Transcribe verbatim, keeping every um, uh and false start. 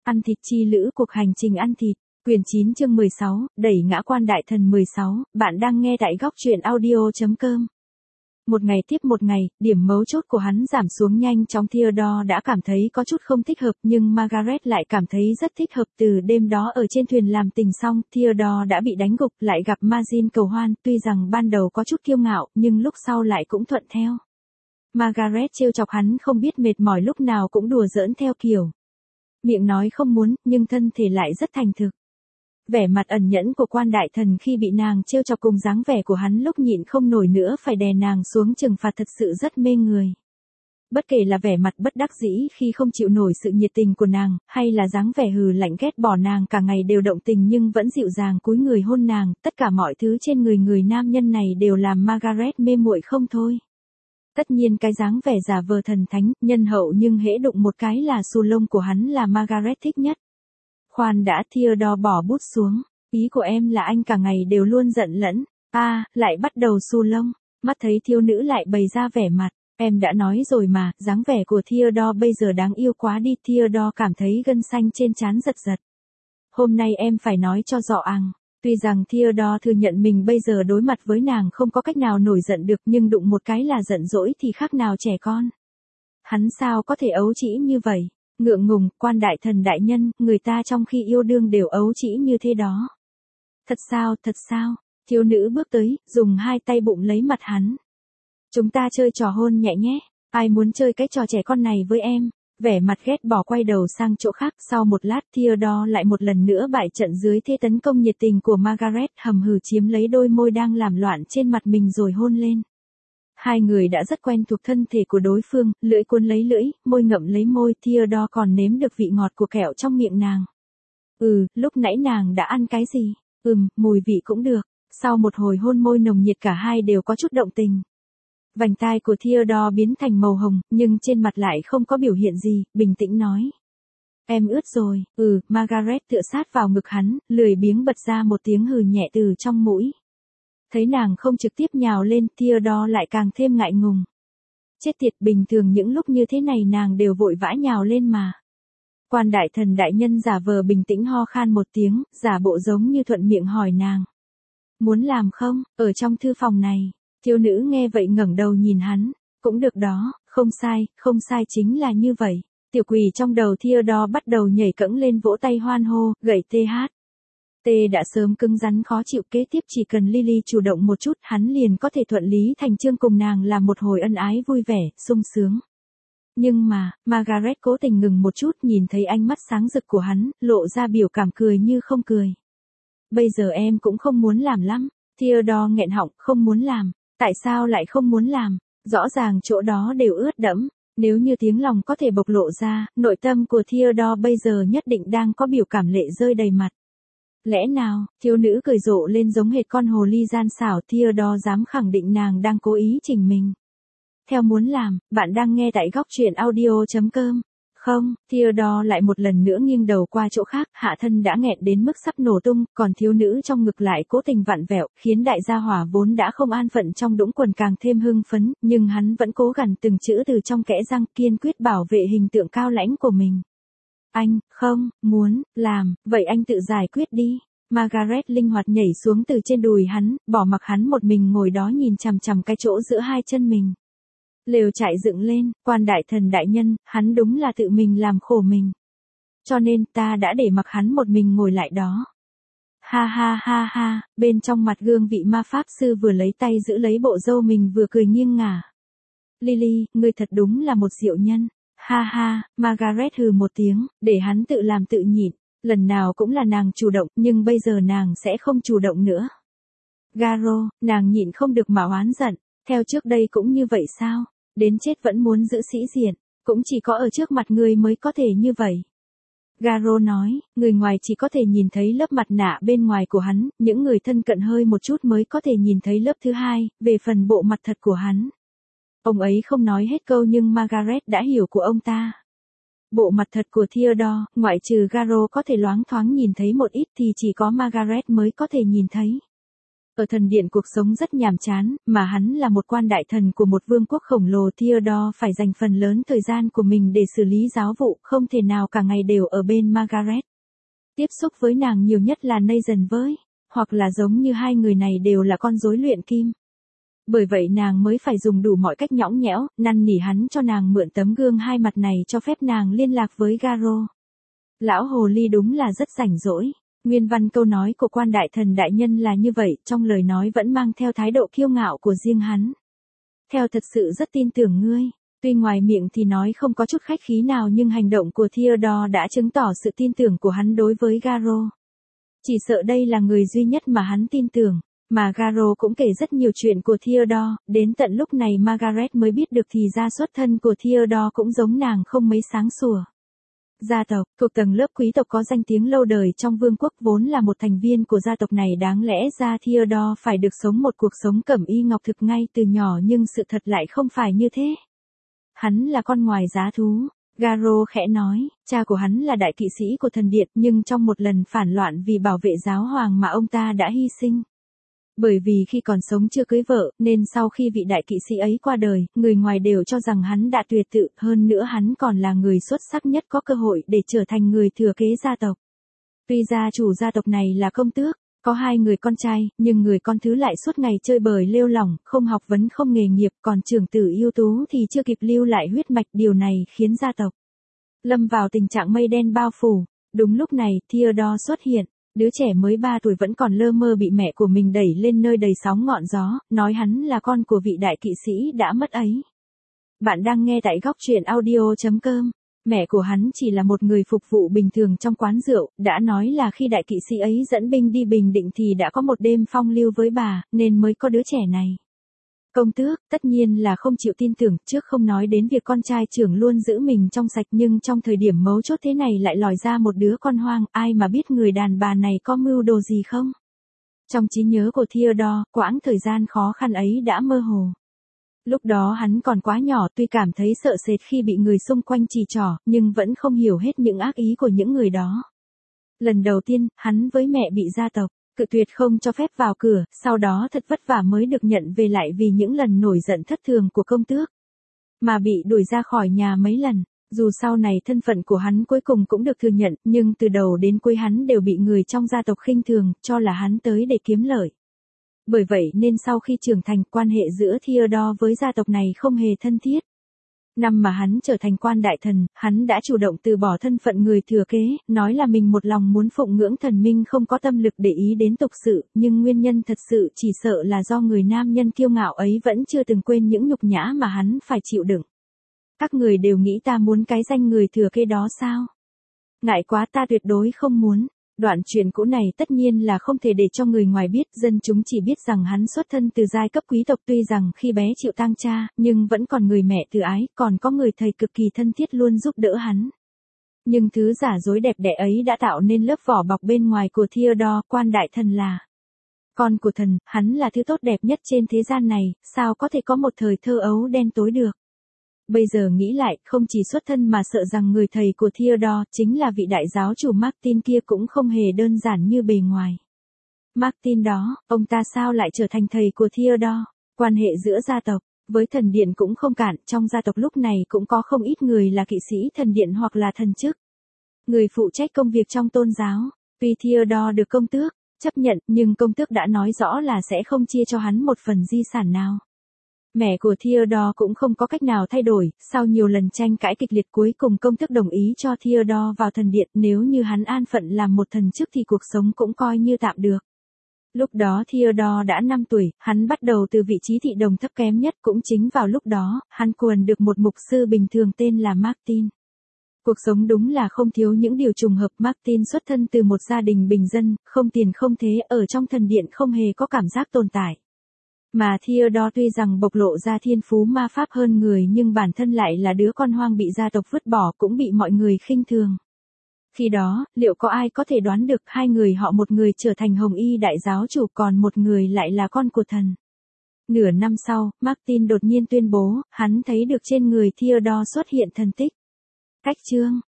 Ăn thịt chi lữ cuộc hành trình ăn thịt, quyển chín chương mười sáu, đẩy ngã quan đại thần mười sáu, bạn đang nghe tại góc truyện audio.com. Một ngày tiếp một ngày, điểm mấu chốt của hắn giảm xuống nhanh chóng. Theodore đã cảm thấy có chút không thích hợp, nhưng Margaret lại cảm thấy rất thích hợp. Từ đêm đó ở trên thuyền làm tình xong, Theodore đã bị đánh gục, lại gặp Margin cầu hoan, tuy rằng ban đầu có chút kiêu ngạo, nhưng lúc sau lại cũng thuận theo. Margaret trêu chọc hắn không biết mệt mỏi, lúc nào cũng đùa giỡn theo kiểu. Miệng nói không muốn, nhưng thân thể lại rất thành thực. Vẻ mặt ẩn nhẫn của quan đại thần khi bị nàng trêu chọc cùng dáng vẻ của hắn lúc nhịn không nổi nữa phải đè nàng xuống trừng phạt thật sự rất mê người. Bất kể là vẻ mặt bất đắc dĩ khi không chịu nổi sự nhiệt tình của nàng, hay là dáng vẻ hừ lạnh ghét bỏ nàng cả ngày đều động tình nhưng vẫn dịu dàng cúi người hôn nàng, tất cả mọi thứ trên người người nam nhân này đều làm Margaret mê muội không thôi. Tất nhiên cái dáng vẻ giả vờ thần thánh, nhân hậu nhưng hễ đụng một cái là xù lông của hắn là Margaret thích nhất. Khoan đã, Theodore bỏ bút xuống. Ý của em là anh cả ngày đều luôn giận lẫn. A, à, lại bắt đầu xù lông. Mắt thấy thiếu nữ lại bày ra vẻ mặt. Em đã nói rồi mà, dáng vẻ của Theodore bây giờ đáng yêu quá đi. Theodore cảm thấy gân xanh trên trán giật giật. Hôm nay em phải nói cho rõ àng. Tuy rằng Theodore thừa nhận mình bây giờ đối mặt với nàng không có cách nào nổi giận được, nhưng đụng một cái là giận dỗi thì khác nào trẻ con. Hắn sao có thể ấu trĩ như vậy? Ngượng ngùng, quan đại thần đại nhân, người ta trong khi yêu đương đều ấu trĩ như thế đó. Thật sao, thật sao? Thiếu nữ bước tới, dùng hai tay bụng lấy mặt hắn. Chúng ta chơi trò hôn nhẹ nhé. Ai muốn chơi cái trò trẻ con này với em? Vẻ mặt ghét bỏ quay đầu sang chỗ khác. Sau một lát Theodore lại một lần nữa bại trận dưới thế tấn công nhiệt tình của Margaret, hầm hừ chiếm lấy đôi môi đang làm loạn trên mặt mình rồi hôn lên. Hai người đã rất quen thuộc thân thể của đối phương, lưỡi cuốn lấy lưỡi, môi ngậm lấy môi. Theodore còn nếm được vị ngọt của kẹo trong miệng nàng. Ừ, lúc nãy nàng đã ăn cái gì? Ừm, mùi vị cũng được. Sau một hồi hôn môi nồng nhiệt cả hai đều có chút động tình. Vành tai của Theodore biến thành màu hồng, nhưng trên mặt lại không có biểu hiện gì, bình tĩnh nói. Em ướt rồi. Ừ, Margaret tựa sát vào ngực hắn, lười biếng bật ra một tiếng hừ nhẹ từ trong mũi. Thấy nàng không trực tiếp nhào lên, Theodore lại càng thêm ngại ngùng. Chết tiệt, bình thường những lúc như thế này nàng đều vội vã nhào lên mà. Quan đại thần đại nhân giả vờ bình tĩnh ho khan một tiếng, giả bộ giống như thuận miệng hỏi nàng. Muốn làm không, ở trong thư phòng này. Thiếu nữ nghe vậy ngẩng đầu nhìn hắn. Cũng được đó, không sai, không sai chính là như vậy. Tiểu quỷ trong đầu Theodore bắt đầu nhảy cẫng lên vỗ tay hoan hô, gậy tê hát. Tê đã sớm cứng rắn khó chịu, kế tiếp chỉ cần Lily chủ động một chút hắn liền có thể thuận lý thành chương cùng nàng làm một hồi ân ái vui vẻ, sung sướng. Nhưng mà, Margaret cố tình ngừng một chút, nhìn thấy ánh mắt sáng rực của hắn, lộ ra biểu cảm cười như không cười. Bây giờ em cũng không muốn làm lắm. Theodore nghẹn họng, không muốn làm. Tại sao lại không muốn làm? Rõ ràng chỗ đó đều ướt đẫm. Nếu như tiếng lòng có thể bộc lộ ra, nội tâm của Theodore bây giờ nhất định đang có biểu cảm lệ rơi đầy mặt. Lẽ nào, thiếu nữ cười rộ lên giống hệt con hồ ly gian xảo. Theodore dám khẳng định nàng đang cố ý chỉnh mình. Theo muốn làm, bạn đang nghe tại góc truyện audio.com. Không, Theodore lại một lần nữa nghiêng đầu qua chỗ khác, hạ thân đã nghẹn đến mức sắp nổ tung, còn thiếu nữ trong ngực lại cố tình vặn vẹo, khiến đại gia hỏa vốn đã không an phận trong đũng quần càng thêm hưng phấn, nhưng hắn vẫn cố gằn từng chữ từ trong kẽ răng, kiên quyết bảo vệ hình tượng cao lãnh của mình. Anh, không, muốn, làm, vậy anh tự giải quyết đi. Margaret linh hoạt nhảy xuống từ trên đùi hắn, bỏ mặc hắn một mình ngồi đó nhìn chằm chằm cái chỗ giữa hai chân mình. Lều trại dựng lên, quan đại thần đại nhân, hắn đúng là tự mình làm khổ mình. Cho nên ta đã để mặc hắn một mình ngồi lại đó. Ha ha ha ha, bên trong mặt gương vị ma pháp sư vừa lấy tay giữ lấy bộ râu mình vừa cười nghiêng ngả. Lily, ngươi thật đúng là một diệu nhân. Ha ha, Margaret hừ một tiếng, để hắn tự làm tự nhịn. Lần nào cũng là nàng chủ động, nhưng bây giờ nàng sẽ không chủ động nữa. Garo, nàng nhịn không được mà oán giận. Theo trước đây cũng như vậy sao? Đến chết vẫn muốn giữ sĩ diện, cũng chỉ có ở trước mặt ngươi mới có thể như vậy. Garo nói, người ngoài chỉ có thể nhìn thấy lớp mặt nạ bên ngoài của hắn, những người thân cận hơi một chút mới có thể nhìn thấy lớp thứ hai, về phần bộ mặt thật của hắn. Ông ấy không nói hết câu nhưng Margaret đã hiểu của ông ta. Bộ mặt thật của Theodore, ngoại trừ Garo có thể loáng thoáng nhìn thấy một ít thì chỉ có Margaret mới có thể nhìn thấy. Ở thần điện cuộc sống rất nhàm chán, mà hắn là một quan đại thần của một vương quốc khổng lồ. Theodore phải dành phần lớn thời gian của mình để xử lý giáo vụ, không thể nào cả ngày đều ở bên Margaret. Tiếp xúc với nàng nhiều nhất là Nathan với, hoặc là giống như hai người này đều là con rối luyện kim. Bởi vậy nàng mới phải dùng đủ mọi cách nhõng nhẽo, năn nỉ hắn cho nàng mượn tấm gương hai mặt này cho phép nàng liên lạc với Garo. Lão hồ ly đúng là rất rảnh rỗi. Nguyên văn câu nói của quan đại thần đại nhân là như vậy, trong lời nói vẫn mang theo thái độ kiêu ngạo của riêng hắn. Theo thật sự rất tin tưởng ngươi. Tuy ngoài miệng thì nói không có chút khách khí nào nhưng hành động của Theodore đã chứng tỏ sự tin tưởng của hắn đối với Garo. Chỉ sợ đây là người duy nhất mà hắn tin tưởng. Mà Garo cũng kể rất nhiều chuyện của Theodore, đến tận lúc này Margaret mới biết được thì ra xuất thân của Theodore cũng giống nàng không mấy sáng sủa. Gia tộc, thuộc tầng lớp quý tộc có danh tiếng lâu đời trong vương quốc vốn là một thành viên của gia tộc này, đáng lẽ ra Theodore phải được sống một cuộc sống cẩm y ngọc thực ngay từ nhỏ nhưng sự thật lại không phải như thế. Hắn là con ngoài giá thú. Garo khẽ nói, cha của hắn là đại kỵ sĩ của thần điện nhưng trong một lần phản loạn vì bảo vệ giáo hoàng mà ông ta đã hy sinh. Bởi vì khi còn sống chưa cưới vợ, nên sau khi vị đại kỵ sĩ ấy qua đời, người ngoài đều cho rằng hắn đã tuyệt tự, hơn nữa hắn còn là người xuất sắc nhất có cơ hội để trở thành người thừa kế gia tộc. Tuy gia chủ gia tộc này là công tước, có hai người con trai, nhưng người con thứ lại suốt ngày chơi bời lêu lỏng, không học vấn không nghề nghiệp, còn trưởng tử ưu tú thì chưa kịp lưu lại huyết mạch, điều này khiến gia tộc lâm vào tình trạng mây đen bao phủ. Đúng lúc này, Theodore xuất hiện. Đứa trẻ mới ba tuổi vẫn còn lơ mơ bị mẹ của mình đẩy lên nơi đầy sóng ngọn gió, nói hắn là con của vị đại kỵ sĩ đã mất ấy. Bạn đang nghe tại góc truyện audio chấm com. Mẹ của hắn chỉ là một người phục vụ bình thường trong quán rượu, đã nói là khi đại kỵ sĩ ấy dẫn binh đi Bình Định thì đã có một đêm phong lưu với bà, nên mới có đứa trẻ này. Công tước, tất nhiên là không chịu tin tưởng, trước không nói đến việc con trai trưởng luôn giữ mình trong sạch nhưng trong thời điểm mấu chốt thế này lại lòi ra một đứa con hoang, ai mà biết người đàn bà này có mưu đồ gì không? Trong trí nhớ của Theodore, quãng thời gian khó khăn ấy đã mơ hồ. Lúc đó hắn còn quá nhỏ, tuy cảm thấy sợ sệt khi bị người xung quanh chỉ trỏ, nhưng vẫn không hiểu hết những ác ý của những người đó. Lần đầu tiên, hắn với mẹ bị gia tộc cự tuyệt không cho phép vào cửa, sau đó thật vất vả mới được nhận về lại vì những lần nổi giận thất thường của công tước. Mà bị đuổi ra khỏi nhà mấy lần, dù sau này thân phận của hắn cuối cùng cũng được thừa nhận, nhưng từ đầu đến cuối hắn đều bị người trong gia tộc khinh thường, cho là hắn tới để kiếm lợi. Bởi vậy nên sau khi trưởng thành, quan hệ giữa Theodore với gia tộc này không hề thân thiết. Năm mà hắn trở thành quan đại thần, hắn đã chủ động từ bỏ thân phận người thừa kế, nói là mình một lòng muốn phụng ngưỡng thần minh không có tâm lực để ý đến tục sự, nhưng nguyên nhân thật sự chỉ sợ là do người nam nhân kiêu ngạo ấy vẫn chưa từng quên những nhục nhã mà hắn phải chịu đựng. Các người đều nghĩ ta muốn cái danh người thừa kế đó sao? Ngại quá, ta tuyệt đối không muốn. Đoạn chuyện cũ này tất nhiên là không thể để cho người ngoài biết, dân chúng chỉ biết rằng hắn xuất thân từ giai cấp quý tộc, tuy rằng khi bé chịu tang cha, nhưng vẫn còn người mẹ từ ái, còn có người thầy cực kỳ thân thiết luôn giúp đỡ hắn. Nhưng thứ giả dối đẹp đẽ ấy đã tạo nên lớp vỏ bọc bên ngoài của Theodore, quan đại thần là con của thần, hắn là thứ tốt đẹp nhất trên thế gian này, sao có thể có một thời thơ ấu đen tối được. Bây giờ nghĩ lại, không chỉ xuất thân mà sợ rằng người thầy của Theodore, chính là vị đại giáo chủ Martin kia cũng không hề đơn giản như bề ngoài. Martin đó, ông ta sao lại trở thành thầy của Theodore? Quan hệ giữa gia tộc với thần điện cũng không cạn, trong gia tộc lúc này cũng có không ít người là kỵ sĩ thần điện hoặc là thần chức. Người phụ trách công việc trong tôn giáo. Tuy Theodore được công tước chấp nhận, nhưng công tước đã nói rõ là sẽ không chia cho hắn một phần di sản nào. Mẹ của Theodore cũng không có cách nào thay đổi, sau nhiều lần tranh cãi kịch liệt cuối cùng công tước đồng ý cho Theodore vào thần điện, nếu như hắn an phận làm một thần chức thì cuộc sống cũng coi như tạm được. Lúc đó Theodore đã năm tuổi, hắn bắt đầu từ vị trí thị đồng thấp kém nhất, cũng chính vào lúc đó, hắn cuồn được một mục sư bình thường tên là Martin. Cuộc sống đúng là không thiếu những điều trùng hợp. Martin xuất thân từ một gia đình bình dân, không tiền không thế, ở trong thần điện không hề có cảm giác tồn tại. Mà Theodore tuy rằng bộc lộ ra thiên phú ma pháp hơn người nhưng bản thân lại là đứa con hoang bị gia tộc vứt bỏ, cũng bị mọi người khinh thường. Khi đó, liệu có ai có thể đoán được hai người họ, một người trở thành Hồng Y đại giáo chủ còn một người lại là con của thần. Nửa năm sau, Martin đột nhiên tuyên bố, hắn thấy được trên người Theodore xuất hiện thần tích. Cách chương